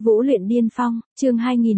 Vũ luyện điên phong, chương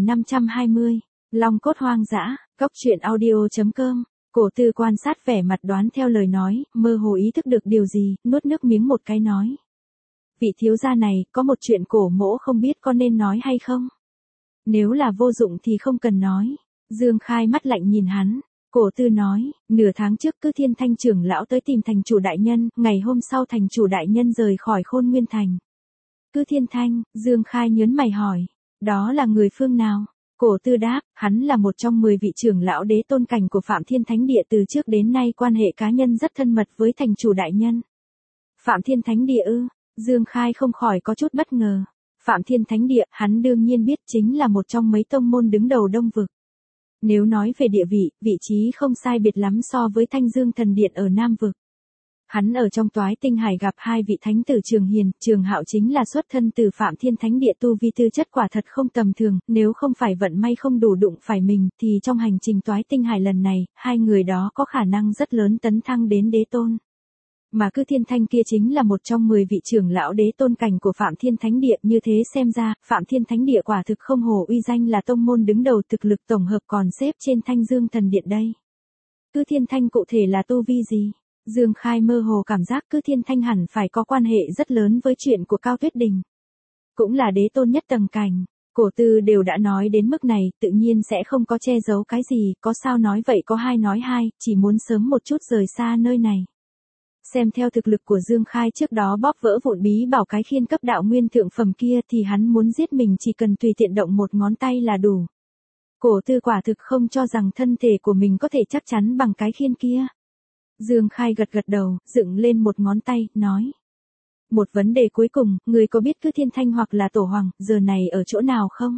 2520, Long cốt hoang dã, Cốc truyện audio.com. Cổ Tư quan sát vẻ mặt đoán theo lời nói, mơ hồ ý thức được điều gì, nuốt nước miếng một cái nói. Vị thiếu gia này, có một chuyện cổ mỗ không biết có nên nói hay không? Nếu là vô dụng thì không cần nói. Dương Khai mắt lạnh nhìn hắn. Cổ Tư nói, nửa tháng trước Cư Thiên Thanh trưởng lão tới tìm thành chủ đại nhân, ngày hôm sau thành chủ đại nhân rời khỏi Khôn Nguyên Thành. Cư Thiên Thanh, Dương Khai nhớn mày hỏi, đó là người phương nào? Cổ Tư đáp, hắn là một trong 10 vị trưởng lão đế tôn cảnh của Phạm Thiên Thánh Địa, từ trước đến nay quan hệ cá nhân rất thân mật với thành chủ đại nhân. Phạm Thiên Thánh Địa ư? Dương Khai không khỏi có chút bất ngờ. Phạm Thiên Thánh Địa, hắn đương nhiên biết, chính là một trong mấy tông môn đứng đầu Đông Vực. Nếu nói về địa vị, vị trí không sai biệt lắm so với Thanh Dương Thần Điện ở Nam Vực. Hắn ở trong Toái Tinh Hải gặp hai vị thánh tử Trường Hiền, Trường Hạo chính là xuất thân từ Phạm Thiên Thánh Địa, tu vi tư chất quả thật không tầm thường, nếu không phải vận may không đủ đụng phải mình, thì trong hành trình Toái Tinh Hải lần này, hai người đó có khả năng rất lớn tấn thăng đến đế tôn. Mà Cư Thiên Thanh kia chính là một trong 10 vị trưởng lão đế tôn cảnh của Phạm Thiên Thánh Địa, như thế xem ra, Phạm Thiên Thánh Địa quả thực không hổ uy danh là tông môn đứng đầu, thực lực tổng hợp còn xếp trên Thanh Dương Thần Điện đây. Cư Thiên Thanh cụ thể là tu vi gì? Dương Khai mơ hồ cảm giác Cư Thiên Thanh hẳn phải có quan hệ rất lớn với chuyện của Cao Tuyết Đình. Cũng là đế tôn nhất tầng cảnh. Cổ Tư đều đã nói đến mức này, tự nhiên sẽ không có che giấu cái gì, có sao nói vậy có hai nói hai, chỉ muốn sớm một chút rời xa nơi này. Xem theo thực lực của Dương Khai trước đó bóp vỡ vụn bí bảo cái khiên cấp đạo nguyên thượng phẩm kia, thì hắn muốn giết mình chỉ cần tùy tiện động một ngón tay là đủ. Cổ Tư quả thực không cho rằng thân thể của mình có thể chắc chắn bằng cái khiên kia. Dương Khai gật gật đầu, dựng lên một ngón tay, nói. Một vấn đề cuối cùng, người có biết Cư Thiên Thanh hoặc là Tổ Hoàng, giờ này ở chỗ nào không?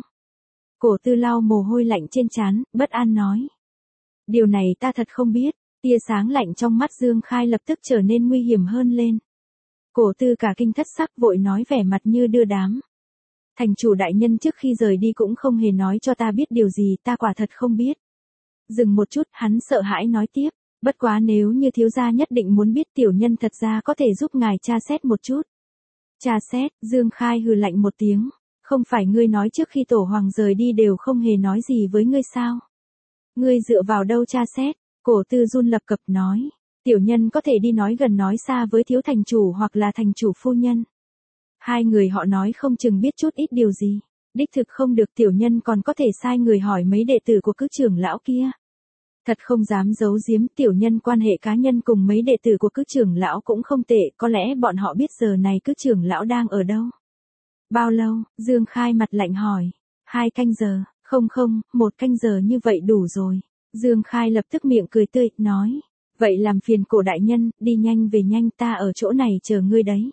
Cổ Tư lau mồ hôi lạnh trên trán, bất an nói. Điều này ta thật không biết. Tia sáng lạnh trong mắt Dương Khai lập tức trở nên nguy hiểm hơn lên. Cổ Tư cả kinh thất sắc, vội nói vẻ mặt như đưa đám. Thành chủ đại nhân trước khi rời đi cũng không hề nói cho ta biết điều gì, ta quả thật không biết. Dừng một chút, hắn sợ hãi nói tiếp. Bất quá nếu như thiếu gia nhất định muốn biết, tiểu nhân thật ra có thể giúp ngài tra xét một chút. Tra xét? Dương Khai hừ lạnh một tiếng. Không phải ngươi nói trước khi Tổ Hoàng rời đi đều không hề nói gì với ngươi sao? Ngươi dựa vào đâu tra xét? Cổ Tư run lập cập nói. Tiểu nhân có thể đi nói gần nói xa với thiếu thành chủ hoặc là thành chủ phu nhân. Hai người họ nói không chừng biết chút ít điều gì. Đích thực không được, tiểu nhân còn có thể sai người hỏi mấy đệ tử của Cư trưởng lão kia. Thật không dám giấu giếm, tiểu nhân quan hệ cá nhân cùng mấy đệ tử của Cư trưởng lão cũng không tệ, có lẽ bọn họ biết giờ này Cư trưởng lão đang ở đâu. Bao lâu? Dương Khai mặt lạnh hỏi. 2 canh giờ, không, 1 canh giờ như vậy đủ rồi. Dương Khai lập tức miệng cười tươi, nói. Vậy làm phiền Cổ đại nhân, đi nhanh về nhanh, ta ở chỗ này chờ ngươi đấy.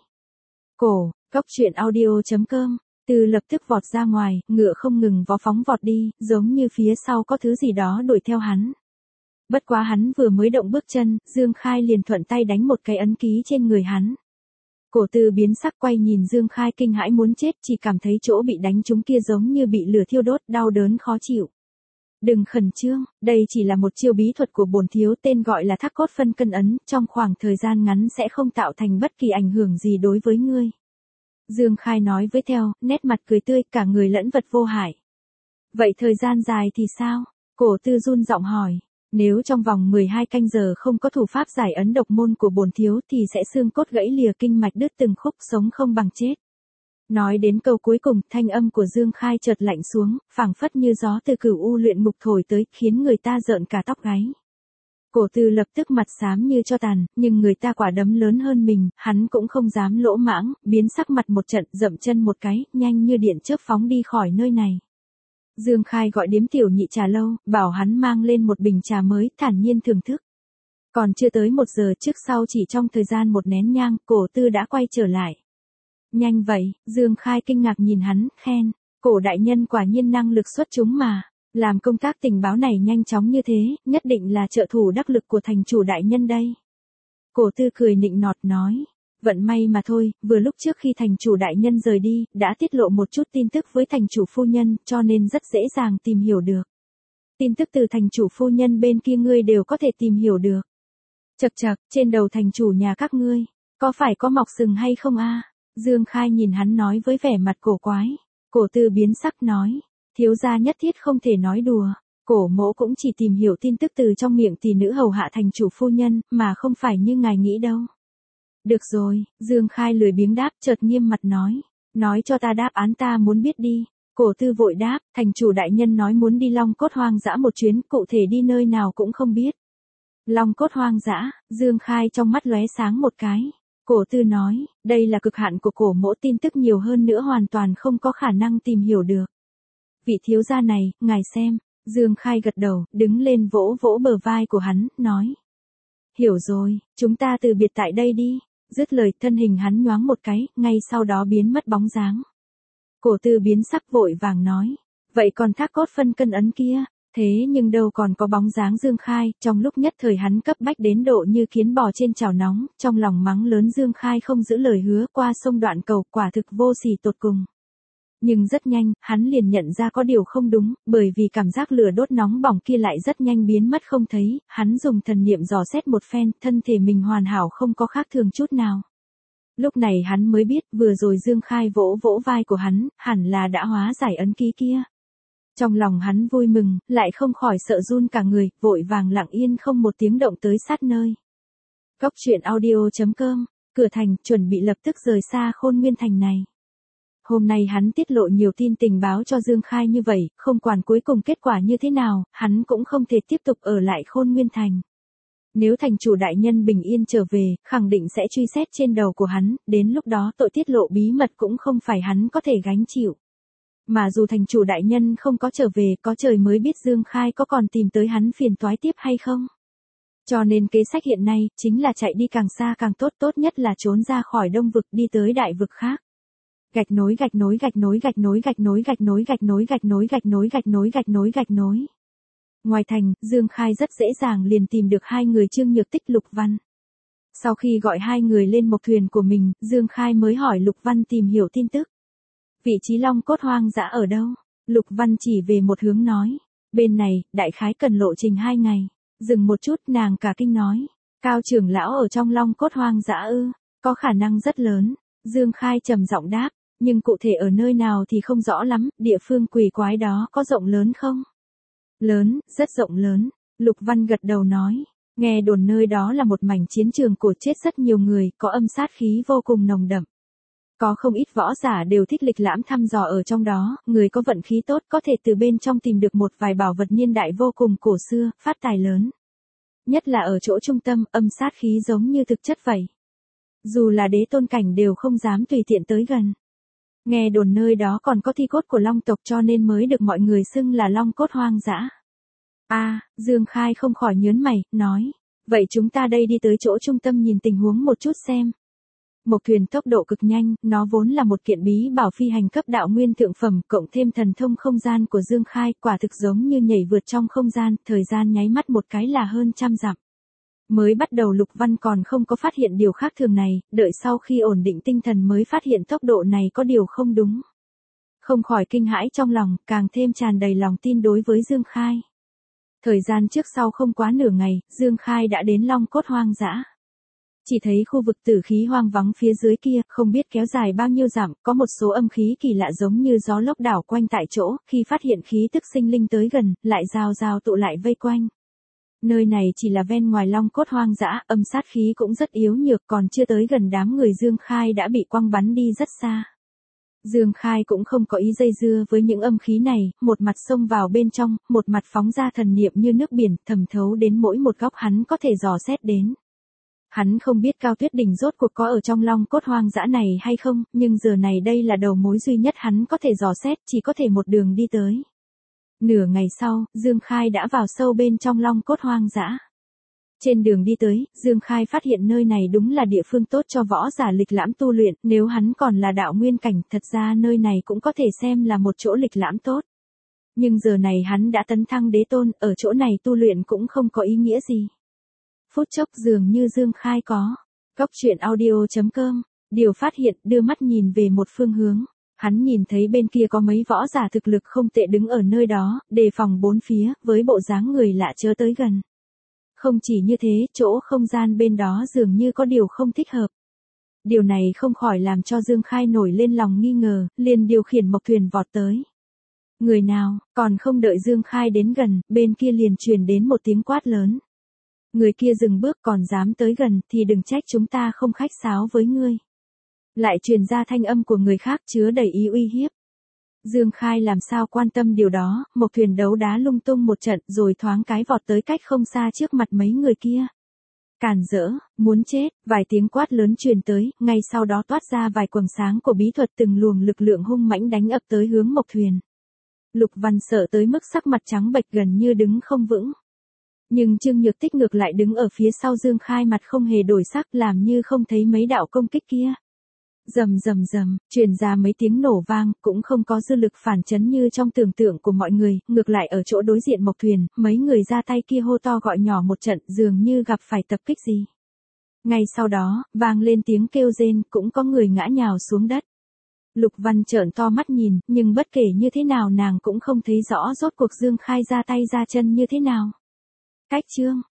Cốc truyện audio.com. Tư lập tức vọt ra ngoài, ngựa không ngừng vó phóng vọt đi, giống như phía sau có thứ gì đó đuổi theo hắn. Bất quá hắn vừa mới động bước chân, Dương Khai liền thuận tay đánh một cái ấn ký trên người hắn. Cổ Tư biến sắc quay nhìn Dương Khai kinh hãi muốn chết, chỉ cảm thấy chỗ bị đánh trúng kia giống như bị lửa thiêu đốt, đau đớn khó chịu. Đừng khẩn trương, đây chỉ là một chiêu bí thuật của bổn thiếu, tên gọi là Thác Cốt Phân Cân Ấn, trong khoảng thời gian ngắn sẽ không tạo thành bất kỳ ảnh hưởng gì đối với ngươi. Dương Khai nói với theo, nét mặt cười tươi, cả người lẫn vật vô hại. Vậy thời gian dài thì sao? Cổ Tư run giọng hỏi. Nếu trong vòng 12 canh giờ không có thủ pháp giải ấn độc môn của bổn thiếu thì sẽ xương cốt gãy lìa, kinh mạch đứt từng khúc, sống không bằng chết. Nói đến câu cuối cùng, thanh âm của Dương Khai chợt lạnh xuống, phảng phất như gió từ Cửu U luyện ngục thổi tới, khiến người ta rợn cả tóc gáy. Cổ Tư lập tức mặt xám như tro tàn, nhưng người ta quả đấm lớn hơn mình, hắn cũng không dám lỗ mãng, biến sắc mặt một trận, dậm chân một cái, nhanh như điện chớp phóng đi khỏi nơi này. Dương Khai gọi điếm tiểu nhị trà lâu, bảo hắn mang lên một bình trà mới, thản nhiên thưởng thức. Còn chưa tới 1 giờ trước sau, chỉ trong thời gian 1 nén nhang, Cổ Tư đã quay trở lại. Nhanh vậy? Dương Khai kinh ngạc nhìn hắn, khen. Cổ đại nhân quả nhiên năng lực xuất chúng mà. Làm công tác tình báo này nhanh chóng như thế, nhất định là trợ thủ đắc lực của thành chủ đại nhân đây. Cổ Tư cười nịnh nọt nói. Vận may mà thôi, vừa lúc trước khi thành chủ đại nhân rời đi, đã tiết lộ một chút tin tức với thành chủ phu nhân, cho nên rất dễ dàng tìm hiểu được. Tin tức từ thành chủ phu nhân bên kia ngươi đều có thể tìm hiểu được. Chậc chậc, trên đầu thành chủ nhà các ngươi, có phải có mọc sừng hay không a? Dương Khai nhìn hắn nói với vẻ mặt cổ quái. Cổ Tư biến sắc nói, thiếu gia nhất thiết không thể nói đùa. Cổ mỗ cũng chỉ tìm hiểu tin tức từ trong miệng tỷ nữ hầu hạ thành chủ phu nhân, mà không phải như ngài nghĩ đâu. Được rồi, Dương Khai lười biếng đáp, chợt nghiêm mặt nói cho ta đáp án ta muốn biết đi. Cổ Tư vội đáp, thành chủ đại nhân nói muốn đi Long Cốt hoang dã một chuyến, cụ thể đi nơi nào cũng không biết. Long Cốt hoang dã, Dương Khai trong mắt lóe sáng một cái. Cổ Tư nói, đây là cực hạn của cổ mỗ, tin tức nhiều hơn nữa hoàn toàn không có khả năng tìm hiểu được. Vị thiếu gia này, ngài xem. Dương Khai gật đầu, đứng lên vỗ vỗ bờ vai của hắn, nói. Hiểu rồi, chúng ta từ biệt tại đây đi. Dứt lời, thân hình hắn nhoáng một cái, ngay sau đó biến mất bóng dáng. Cổ Tư biến sắc vội vàng nói. Vậy còn thác cốt phân cân ấn kia? Thế nhưng đâu còn có bóng dáng Dương Khai, trong lúc nhất thời hắn cấp bách đến độ như kiến bò trên chảo nóng, trong lòng mắng lớn Dương Khai không giữ lời hứa, qua sông đoạn cầu, quả thực vô sỉ tột cùng. Nhưng rất nhanh, hắn liền nhận ra có điều không đúng, bởi vì cảm giác lửa đốt nóng bỏng kia lại rất nhanh biến mất không thấy, hắn dùng thần niệm dò xét một phen, thân thể mình hoàn hảo không có khác thường chút nào. Lúc này hắn mới biết, vừa rồi Dương Khai vỗ vỗ vai của hắn, hẳn là đã hóa giải ấn ký kia. Trong lòng hắn vui mừng, lại không khỏi sợ run cả người, vội vàng lặng yên không một tiếng động tới sát nơi. Cốc truyện audio.com, cửa thành, chuẩn bị lập tức rời xa Khôn Nguyên Thành này. Hôm nay hắn tiết lộ nhiều tin tình báo cho Dương Khai như vậy, không quản cuối cùng kết quả như thế nào, hắn cũng không thể tiếp tục ở lại Khôn Nguyên Thành. Nếu thành chủ đại nhân bình yên trở về, khẳng định sẽ truy xét trên đầu của hắn, đến lúc đó tội tiết lộ bí mật cũng không phải hắn có thể gánh chịu. Mà dù thành chủ đại nhân không có trở về, có trời mới biết Dương Khai có còn tìm tới hắn phiền toái tiếp hay không. Cho nên kế sách hiện nay, chính là chạy đi càng xa càng tốt, tốt nhất là trốn ra khỏi Đông vực đi tới đại vực khác. Gạch nối gạch nối gạch nối gạch nối gạch nối gạch nối gạch nối gạch nối gạch nối gạch nối gạch nối gạch nối. Ngoài thành, Dương Khai rất dễ dàng liền tìm được hai người Trương Nhược Tích, Lục Văn. Sau khi gọi hai người lên mộc thuyền của mình, Dương Khai mới hỏi Lục Văn tìm hiểu tin tức. Vị trí Long Cốt hoang dã ở đâu? Lục Văn chỉ về một hướng nói. Bên này, đại khái cần lộ trình 2 ngày. Dừng một chút, nàng cả kinh nói. Cao trưởng lão ở trong Long Cốt hoang dã ư? Có khả năng rất lớn. Dương Khai trầm giọng đáp. Nhưng cụ thể ở nơi nào thì không rõ lắm, địa phương quỷ quái đó có rộng lớn không? Lớn, rất rộng lớn. Lục Văn gật đầu nói. Nghe đồn nơi đó là một mảnh chiến trường cổ, chết rất nhiều người, có âm sát khí vô cùng nồng đậm. Có không ít võ giả đều thích lịch lãm thăm dò ở trong đó, người có vận khí tốt có thể từ bên trong tìm được một vài bảo vật niên đại vô cùng cổ xưa, phát tài lớn. Nhất là ở chỗ trung tâm, âm sát khí giống như thực chất vậy. Dù là đế tôn cảnh đều không dám tùy tiện tới gần. Nghe đồn nơi đó còn có thi cốt của Long tộc, cho nên mới được mọi người xưng là Long Cốt hoang dã. Dương Khai không khỏi nhớn mày, nói. Vậy chúng ta đây đi tới chỗ trung tâm nhìn tình huống một chút xem. Mộc thuyền tốc độ cực nhanh, nó vốn là một kiện bí bảo phi hành cấp đạo nguyên thượng phẩm, cộng thêm thần thông không gian của Dương Khai, quả thực giống như nhảy vượt trong không gian, thời gian nháy mắt một cái là hơn 100 dặm. Mới bắt đầu Lục Văn còn không có phát hiện điều khác thường này, đợi sau khi ổn định tinh thần mới phát hiện tốc độ này có điều không đúng. Không khỏi kinh hãi trong lòng, càng thêm tràn đầy lòng tin đối với Dương Khai. Thời gian trước sau không quá nửa ngày, Dương Khai đã đến Long Cốt hoang dã. Chỉ thấy khu vực tử khí hoang vắng phía dưới kia, không biết kéo dài bao nhiêu dặm, có một số âm khí kỳ lạ giống như gió lốc đảo quanh tại chỗ, khi phát hiện khí tức sinh linh tới gần, lại rào rào tụ lại vây quanh. Nơi này chỉ là ven ngoài Long Cốt hoang dã, âm sát khí cũng rất yếu nhược, còn chưa tới gần đám người Dương Khai đã bị quăng bắn đi rất xa. Dương Khai cũng không có ý dây dưa với những âm khí này, một mặt xông vào bên trong, một mặt phóng ra thần niệm như nước biển, thẩm thấu đến mỗi một góc hắn có thể dò xét đến. Hắn không biết Cao Tuyết Đình rốt cuộc có ở trong Long Cốt hoang dã này hay không, nhưng giờ này đây là đầu mối duy nhất hắn có thể dò xét, chỉ có thể một đường đi tới. Nửa ngày sau, Dương Khai đã vào sâu bên trong Long Cốt hoang dã. Trên đường đi tới, Dương Khai phát hiện nơi này đúng là địa phương tốt cho võ giả lịch lãm tu luyện, nếu hắn còn là đạo nguyên cảnh, thật ra nơi này cũng có thể xem là một chỗ lịch lãm tốt. Nhưng giờ này hắn đã tấn thăng đế tôn, ở chỗ này tu luyện cũng không có ý nghĩa gì. Phút chốc dường như Dương Khai có. Cốc truyện audio.com, điều phát hiện, đưa mắt nhìn về một phương hướng. Hắn nhìn thấy bên kia có mấy võ giả thực lực không tệ đứng ở nơi đó, đề phòng bốn phía, với bộ dáng người lạ chớ tới gần. Không chỉ như thế, chỗ không gian bên đó dường như có điều không thích hợp. Điều này không khỏi làm cho Dương Khai nổi lên lòng nghi ngờ, liền điều khiển mộc thuyền vọt tới. Người nào, còn không đợi Dương Khai đến gần, bên kia liền truyền đến một tiếng quát lớn. Người kia dừng bước, còn dám tới gần thì đừng trách chúng ta không khách sáo với ngươi. Lại truyền ra thanh âm của người khác chứa đầy ý uy hiếp. Dương Khai làm sao quan tâm điều đó, mộc thuyền đấu đá lung tung một trận rồi thoáng cái vọt tới cách không xa trước mặt mấy người kia. Cản rỡ, muốn chết, vài tiếng quát lớn truyền tới, ngay sau đó toát ra vài quầng sáng của bí thuật, từng luồng lực lượng hung mãnh đánh ập tới hướng mộc thuyền. Lục Văn sợ tới mức sắc mặt trắng bệch gần như đứng không vững. Nhưng Trương Nhược Tích ngược lại đứng ở phía sau Dương Khai, mặt không hề đổi sắc, làm như không thấy mấy đạo công kích kia. Rầm rầm rầm, truyền ra mấy tiếng nổ vang, cũng không có dư lực phản chấn như trong tưởng tượng của mọi người, ngược lại ở chỗ đối diện mộc thuyền, mấy người ra tay kia hô to gọi nhỏ một trận, dường như gặp phải tập kích gì. Ngay sau đó, vang lên tiếng kêu rên, cũng có người ngã nhào xuống đất. Lục Văn trợn to mắt nhìn, nhưng bất kể như thế nào nàng cũng không thấy rõ rốt cuộc Dương Khai ra tay ra chân như thế nào. Cách chương